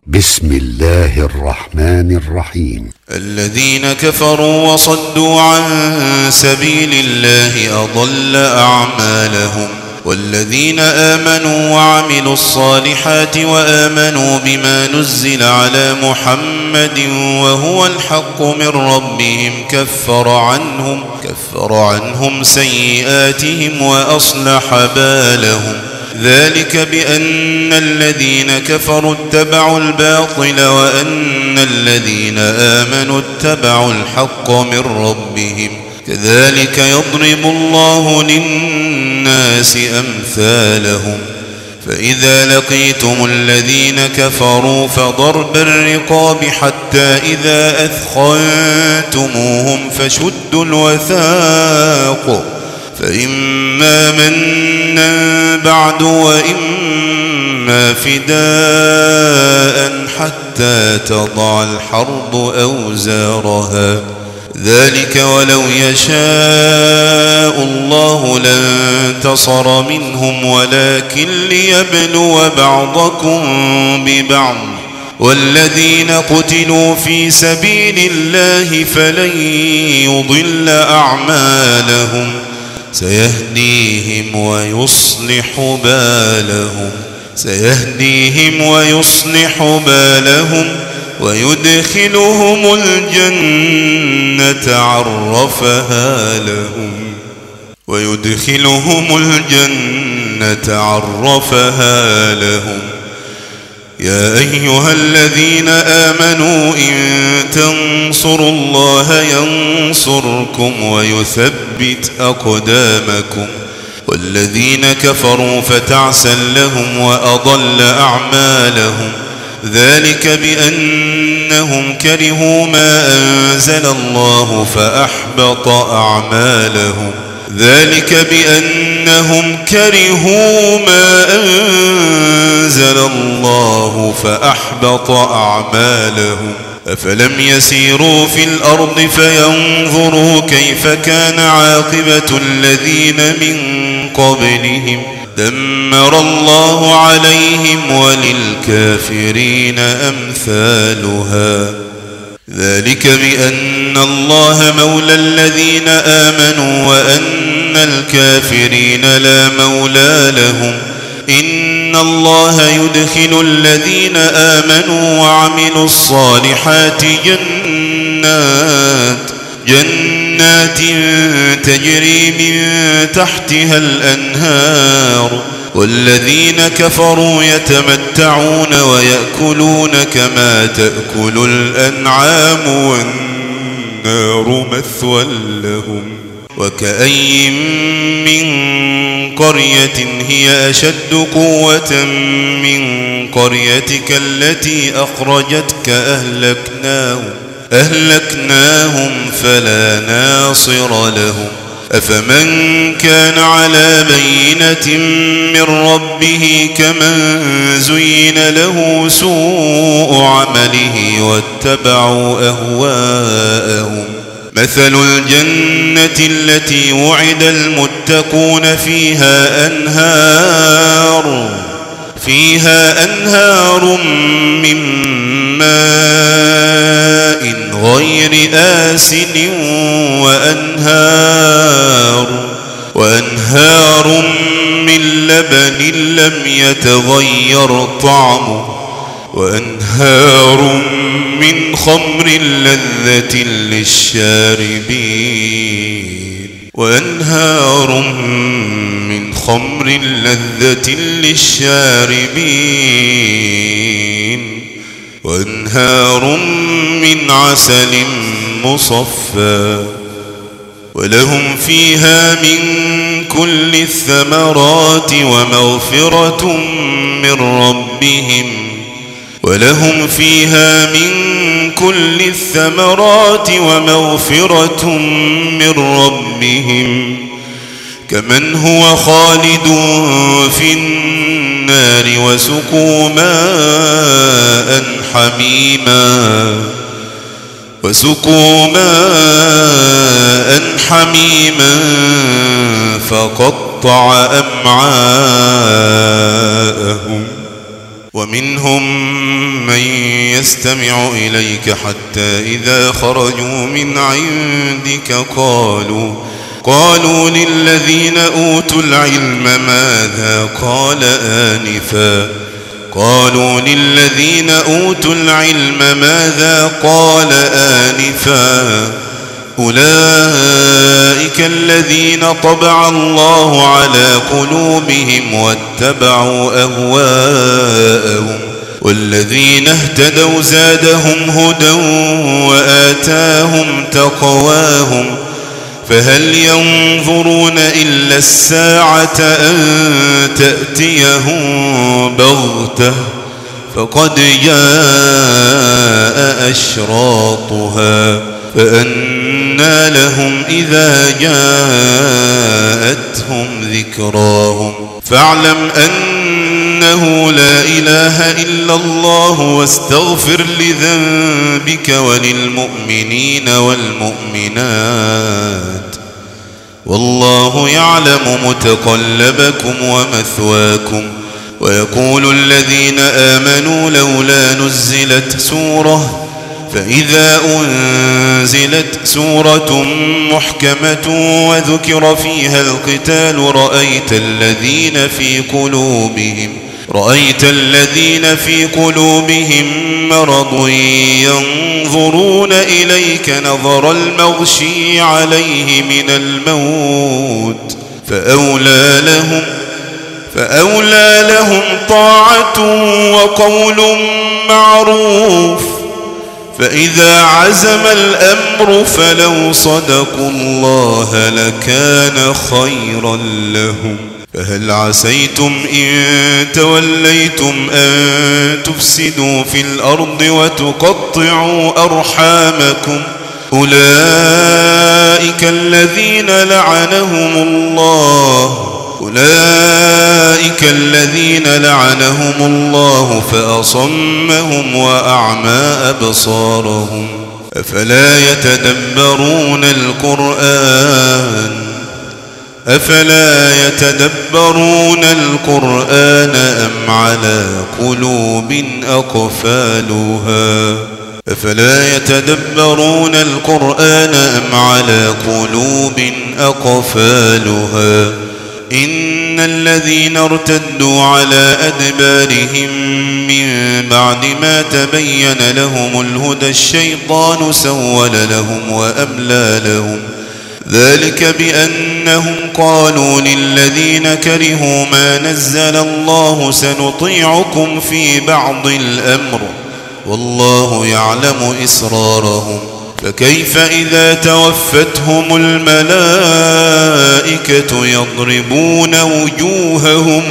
بسم الله الرحمن الرحيم. الذين كفروا وصدوا عن سبيل الله أضل أعمالهم، والذين آمنوا وعملوا الصالحات وآمنوا بما نزل على محمد وهو الحق من ربهم كفر عنهم سيئاتهم وأصلح بالهم. ذلك بأن الذين كفروا اتبعوا الباطل وأن الذين آمنوا اتبعوا الحق من ربهم، كذلك يضرب الله للناس أمثالهم. فإذا لقيتم الذين كفروا فضرب الرقاب حتى إذا أثخنتموهم فشدوا الوثاق، فإما منا بعد وإما فداء حتى تضع الحرب أوزارها. ذلك ولو يشاء الله لانتصر منهم ولكن ليبلو بعضكم ببعض، والذين قتلوا في سبيل الله فلن يضل أعمالهم سيهديهم ويصلح بالهم ويدخلهم الجنة عرفها لهم. يا أيها الذين آمنوا إن تنصروا الله ينصركم ويثبت أقدامكم، والذين كفروا فتعسا لهم وأضل أعمالهم. ذلك بأنهم كرهوا ما أنزل الله فأحبط أعمالهم. أفلم يسيروا في الأرض فينظروا كيف كان عاقبة الذين من قبلهم، دمر الله عليهم وللكافرين أمثالها. ذلك بأن الله مولى الذين آمنوا وأن الكافرين لا مولى لهم. إن الله يدخل الذين آمنوا وعملوا الصالحات جنات تجري من تحتها الأنهار، والذين كفروا يتمتعون ويأكلون كما تأكل الأنعام والنار مثوى لهم. وكأي من قرية هي أشد قوة من قريتك التي أخرجتك أهلكناهم فلا ناصر لهم. أفمن كان على بينة من ربه كمن زين له سوء عمله واتبعوا أهواءهم. مثل الجنة التي وعد المتقون فيها أنهار من ماء غير آسن وأنهار من لبن لم يتغير طعمه وأنهار من خمر لذة للشاربين وأنهار من عسل مصفى، ولهم فيها من كل الثمرات ومغفرة من ربهم كمن هو خالد في النار وسقوا ماء حميما فقطع أمعاءهم. ومنهم من يستمع إليك حتى إذا خرجوا من عندك قالوا للذين أوتوا العلم ماذا قال آنفا أولئك الذين طبع الله على قلوبهم واتبعوا أهواءهم والذين اهتدوا زادهم هدى وآتاهم تقواهم فهل ينظرون إلا الساعة أن تأتيهم بغتة فقد جاء أشراطها فأنى لهم إذا جاءتهم ذكراهم فاعلم أنه لا إله إلا الله واستغفر لذنبك وللمؤمنين والمؤمنات والله يعلم متقلبكم ومثواكم. ويقول الذين آمنوا لولا نزلت سورة فإذا أنزلت سورة محكمة وذكر فيها القتال رأيت الذين في قلوبهم مرض ينظرون إليك نظر المغشي عليه من الموت فأولى لهم طاعة وقول معروف فإذا عزم الأمر فلو صدقوا الله لكان خيرا لهم. فهل عسيتم إن توليتم أن تفسدوا في الأرض وتقطعوا أرحامكم أولئك الذين لعنهم الله فأصمهم وأعمى أبصارهم أفلا يتدبرون القرآن أم على قلوب أقفالها إن الذين ارتدوا على أدبارهم من بعد ما تبين لهم الهدى الشيطان سول لهم وأملى لهم ذلك بأنهم قالوا للذين كرهوا ما نزل الله سنطيعكم في بعض الأمر والله يعلم إسرارهم فكيف إذا توفتهم الملائكة يضربون وجوههم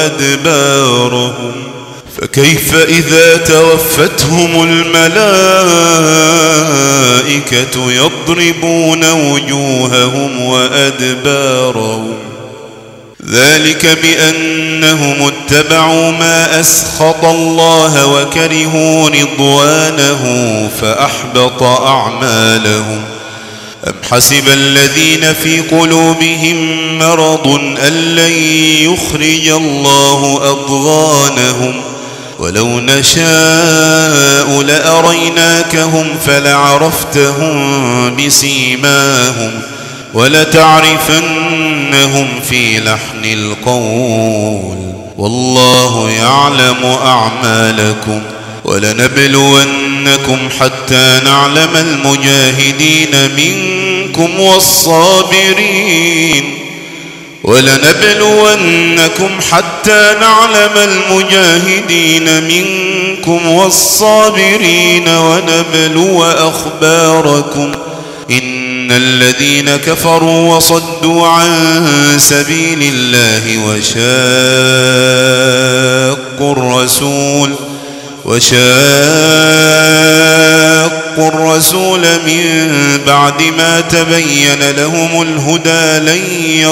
وأدبارهم ذلك بأنهم اتبعوا ما أسخط الله وكرهوا رضوانه فأحبط أعمالهم. أم حسب الذين في قلوبهم مرض أن لن يخرج الله أضغانهم ولو نشاء لأريناكهم فلعرفتهم بسيماهم ولتعرفنهم في لحن القول والله يعلم أعمالكم. ولنبلونكم حتى نعلم المجاهدين منكم والصابرين ونبلو أخباركم. إن الذين كفروا وصدوا عن سبيل الله وشاقوا الرسول من بعد ما تبين لهم الهدى لن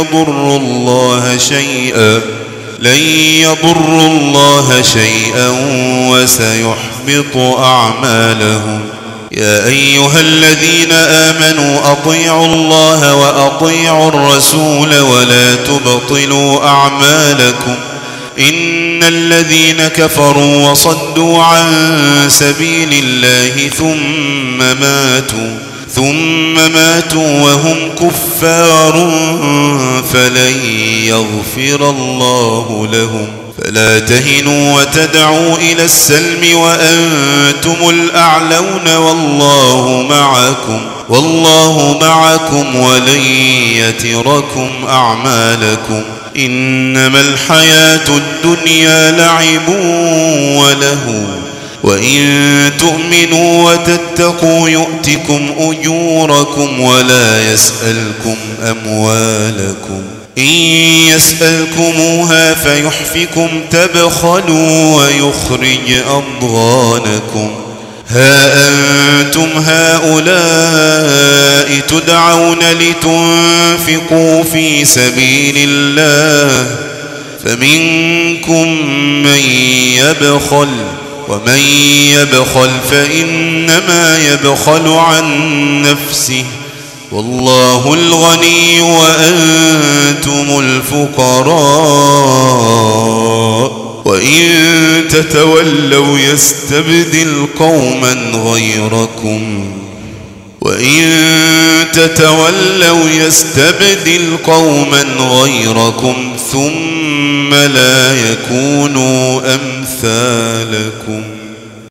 يضروا الله شيئا وسيحبط أعمالهم. يا أيها الذين آمنوا أطيعوا الله وأطيعوا الرسول ولا تبطلوا أعمالكم إن الذين كفروا وصدوا عن سبيل الله ثم ماتوا وهم كفار فلن يغفر الله لهم. فلا تهنوا وتدعوا إلى السلم وأنتم الأعلون والله معكم ولن يتركم أعمالكم. إنما الحياة الدنيا لعب وله وإن تؤمنوا وتتقوا يؤتكم أجوركم ولا يسألكم أموالكم. إن يسألكموها فيحفكم تبخلوا ويخرج أضغانكم. ها أنتم هؤلاء تدعون لتنفقوا في سبيل الله فمنكم من يبخل ومن يبخل فإنما يبخل عن نفسه والله الغني وأنتم الفقراء وإن تتولوا يستبدل قوما غيركم ثم لا يكونوا أمثالكم.